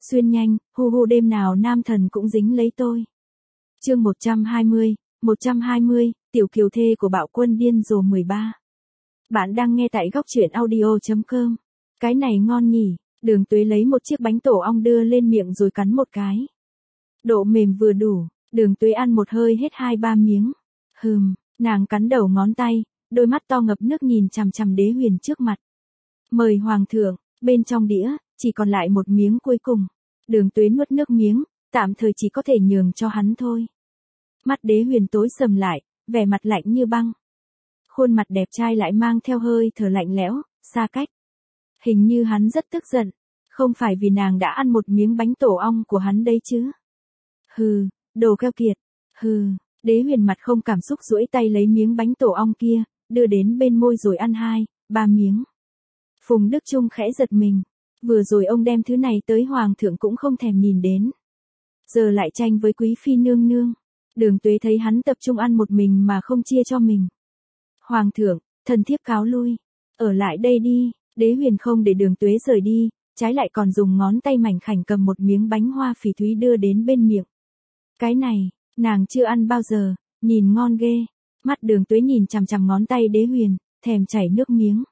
Xuyên nhanh, hu hu đêm nào nam thần cũng dính lấy tôi. Chương 120, tiểu kiều thê của bạo quân điên rồ 13. Bạn đang nghe tại góc truyện audio.com. Cái này ngon nhỉ, Đường Tuế lấy một chiếc bánh tổ ong đưa lên miệng rồi cắn một cái. Độ mềm vừa đủ, Đường Tuế ăn một hơi hết 2-3 miếng. Nàng cắn đầu ngón tay, đôi mắt to ngập nước nhìn chằm chằm Đế Huyền trước mặt. Mời hoàng thượng, bên trong đĩa, chỉ còn lại một miếng cuối cùng. Đường Tuế nuốt nước miếng, tạm thời chỉ có thể nhường cho hắn thôi. Mắt Đế Huyền tối sầm lại, vẻ mặt lạnh như băng. Khuôn mặt đẹp trai lại mang theo hơi thở lạnh lẽo, xa cách. Hình như hắn rất tức giận, không phải vì nàng đã ăn một miếng bánh tổ ong của hắn đấy chứ. Đồ keo kiệt. Đế Huyền mặt không cảm xúc duỗi tay lấy miếng bánh tổ ong kia, đưa đến bên môi rồi ăn 2-3 miếng. Phùng Đức Trung khẽ giật mình, vừa rồi ông đem thứ này tới hoàng thượng cũng không thèm nhìn đến. Giờ lại tranh với quý phi nương nương. Đường Tuế thấy hắn tập trung ăn một mình mà không chia cho mình. Hoàng thượng, thần thiếp cáo lui. Ở lại đây đi. Đế Huyền không để Đường Tuế rời đi, trái lại còn dùng ngón tay mảnh khảnh cầm một miếng bánh hoa phỉ thúy đưa đến bên miệng. Cái này, nàng chưa ăn bao giờ, nhìn ngon ghê. Mắt Đường Tuế nhìn chằm chằm ngón tay Đế Huyền, thèm chảy nước miếng.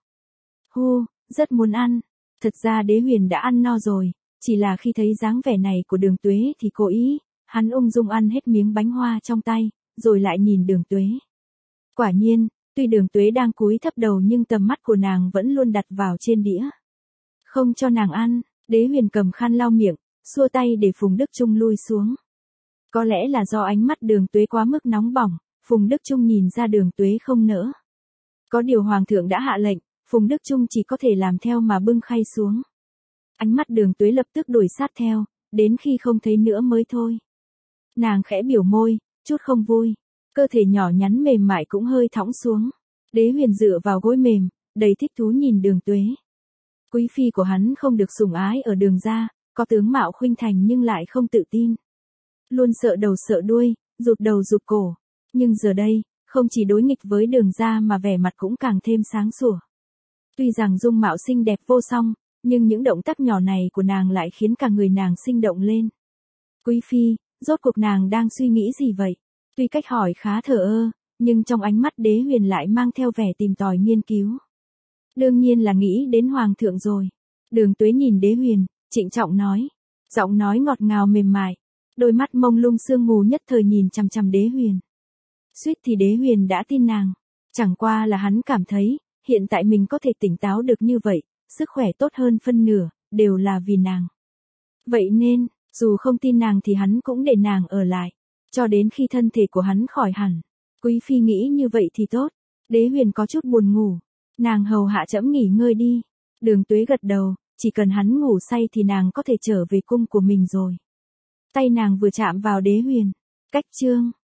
Rất muốn ăn. Thật ra Đế Huyền đã ăn no rồi, chỉ là khi thấy dáng vẻ này của Đường Tuế thì cố ý, hắn ung dung ăn hết miếng bánh hoa trong tay, rồi lại nhìn Đường Tuế. Quả nhiên, tuy Đường Tuế đang cúi thấp đầu nhưng tầm mắt của nàng vẫn luôn đặt vào trên đĩa. Không cho nàng ăn, Đế Huyền cầm khăn lau miệng, xua tay để Phùng Đức Trung lui xuống. Có lẽ là do ánh mắt Đường Tuế quá mức nóng bỏng, Phùng Đức Trung nhìn ra Đường Tuế không nỡ. Có điều hoàng thượng đã hạ lệnh, Phùng Đức Trung chỉ có thể làm theo mà bưng khay xuống. Ánh mắt Đường Tuế lập tức đuổi sát theo, đến khi không thấy nữa mới thôi. Nàng khẽ biểu môi, chút không vui. Cơ thể nhỏ nhắn mềm mại cũng hơi thõng xuống. Đế Huyền dựa vào gối mềm, đầy thích thú nhìn Đường Tuế. Quý phi của hắn không được sủng ái ở Đường gia, có tướng mạo khuynh thành nhưng lại không tự tin. Luôn sợ đầu sợ đuôi, rụt đầu rụt cổ. Nhưng giờ đây, không chỉ đối nghịch với Đường gia mà vẻ mặt cũng càng thêm sáng sủa. Tuy rằng dung mạo xinh đẹp vô song, nhưng những động tác nhỏ này của nàng lại khiến cả người nàng sinh động lên. Quý phi, rốt cuộc nàng đang suy nghĩ gì vậy? Tuy cách hỏi khá thờ ơ, nhưng trong ánh mắt Đế Huyền lại mang theo vẻ tìm tòi nghiên cứu. Đương nhiên là nghĩ đến hoàng thượng rồi. Đường Tuế nhìn Đế Huyền, trịnh trọng nói. Giọng nói ngọt ngào mềm mại. Đôi mắt mông lung sương mù nhất thời nhìn chằm chằm Đế Huyền. Suýt thì Đế Huyền đã tin nàng. Chẳng qua là hắn cảm thấy, hiện tại mình có thể tỉnh táo được như vậy, sức khỏe tốt hơn phân nửa, đều là vì nàng. Vậy nên, dù không tin nàng thì hắn cũng để nàng ở lại, cho đến khi thân thể của hắn khỏi hẳn. Quý phi nghĩ như vậy thì tốt. Đế Huyền có chút buồn ngủ. Nàng hầu hạ trẫm nghỉ ngơi đi. Đường Tuế gật đầu, chỉ cần hắn ngủ say thì nàng có thể trở về cung của mình rồi. Tay nàng vừa chạm vào Đế Huyền. Cách chương.